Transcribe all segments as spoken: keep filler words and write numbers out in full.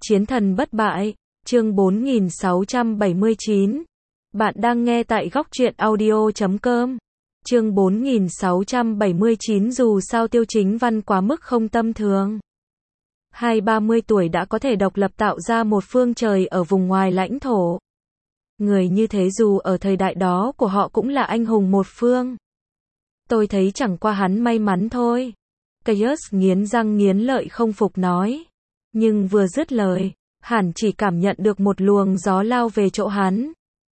Chiến thần bất bại, chương bốn nghìn sáu trăm bảy mươi chín. Bạn đang nghe tại góc truyện audio chấm com. Chương bốn nghìn sáu trăm bảy mươi chín. Dù sao Tiêu Chính Văn quá mức không tâm thường. Hai ba mươi tuổi đã có thể độc lập tạo ra một phương trời ở vùng ngoài lãnh thổ. Người như thế dù ở thời đại đó của họ cũng là anh hùng một phương. Tôi thấy chẳng qua hắn may mắn thôi. Caius nghiến răng nghiến lợi không phục nói. Nhưng vừa dứt lời, hẳn chỉ cảm nhận được một luồng gió lao về chỗ hắn.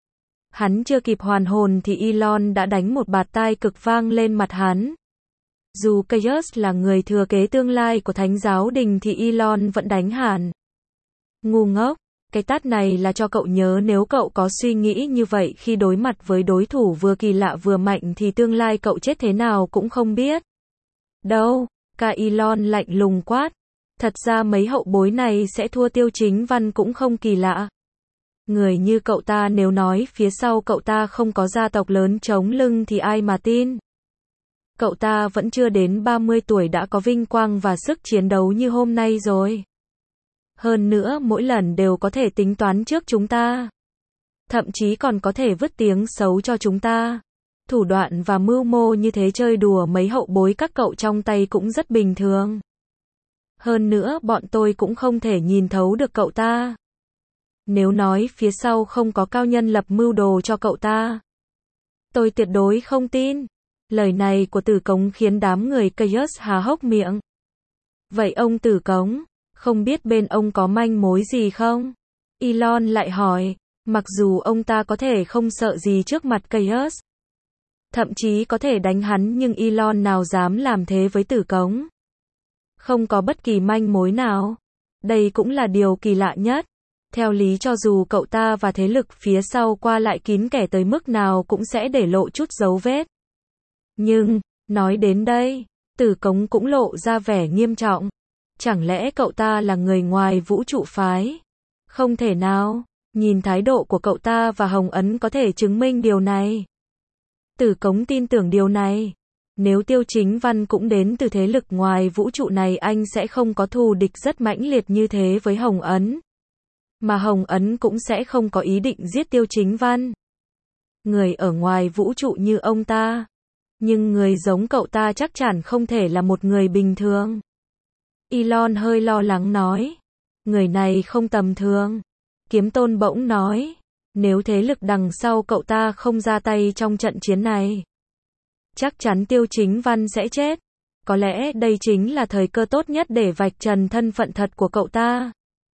Hắn chưa kịp hoàn hồn thì Elon đã đánh một bạt tai cực vang lên mặt hắn. Dù Caius là người thừa kế tương lai của Thánh giáo đình thì Elon vẫn đánh hẳn. Ngu ngốc, cái tát này là cho cậu nhớ nếu cậu có suy nghĩ như vậy khi đối mặt với đối thủ vừa kỳ lạ vừa mạnh thì tương lai cậu chết thế nào cũng không biết. Đâu, cả Elon lạnh lùng quát. Thật ra mấy hậu bối này sẽ thua Tiêu Chính Văn cũng không kỳ lạ. Người như cậu ta nếu nói phía sau cậu ta không có gia tộc lớn chống lưng thì ai mà tin. Cậu ta vẫn chưa đến ba mươi tuổi đã có vinh quang và sức chiến đấu như hôm nay rồi. Hơn nữa mỗi lần đều có thể tính toán trước chúng ta. Thậm chí còn có thể vứt tiếng xấu cho chúng ta. Thủ đoạn và mưu mô như thế chơi đùa mấy hậu bối các cậu trong tay cũng rất bình thường. Hơn nữa bọn tôi cũng không thể nhìn thấu được cậu ta. Nếu nói phía sau không có cao nhân lập mưu đồ cho cậu ta, tôi tuyệt đối không tin. Lời này của Tử Cống khiến đám người Caius há hốc miệng. Vậy ông Tử Cống, không biết bên ông có manh mối gì không? Elon lại hỏi, mặc dù ông ta có thể không sợ gì trước mặt Caius. Thậm chí có thể đánh hắn nhưng Elon nào dám làm thế với Tử Cống. Không có bất kỳ manh mối nào. Đây cũng là điều kỳ lạ nhất. Theo lý cho dù cậu ta và thế lực phía sau qua lại kín kẽ tới mức nào cũng sẽ để lộ chút dấu vết. Nhưng, nói đến đây, Tử Cống cũng lộ ra vẻ nghiêm trọng. Chẳng lẽ cậu ta là người ngoài vũ trụ phái? Không thể nào, nhìn thái độ của cậu ta và Hồng Ấn có thể chứng minh điều này. Tử Cống tin tưởng điều này. Nếu Tiêu Chính Văn cũng đến từ thế lực ngoài vũ trụ này anh sẽ không có thù địch rất mãnh liệt như thế với Hồng Ấn. Mà Hồng Ấn cũng sẽ không có ý định giết Tiêu Chính Văn. Người ở ngoài vũ trụ như ông ta. Nhưng người giống cậu ta chắc chắn không thể là một người bình thường. Elon hơi lo lắng nói. Người này không tầm thường. Kiếm Tôn bỗng nói. Nếu thế lực đằng sau cậu ta không ra tay trong trận chiến này, chắc chắn Tiêu Chính Văn sẽ chết. Có lẽ đây chính là thời cơ tốt nhất để vạch trần thân phận thật của cậu ta.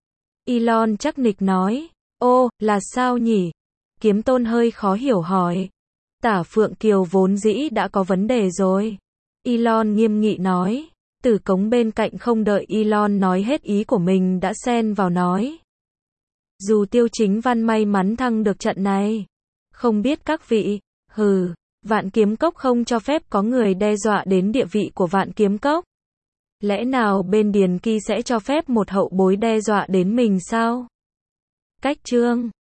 Elon chắc nịch nói. Ô, là sao nhỉ? Kiếm Tôn hơi khó hiểu hỏi. Tả Phượng Kiều vốn dĩ đã có vấn đề rồi. Elon nghiêm nghị nói. Tử Cống bên cạnh không đợi Elon nói hết ý của mình đã xen vào nói. Dù Tiêu Chính Văn may mắn thăng được trận này, không biết các vị, hừ, Vạn Kiếm Cốc không cho phép có người đe dọa đến địa vị của Vạn Kiếm Cốc. Lẽ nào bên Điền Kỳ sẽ cho phép một hậu bối đe dọa đến mình sao? Cách chương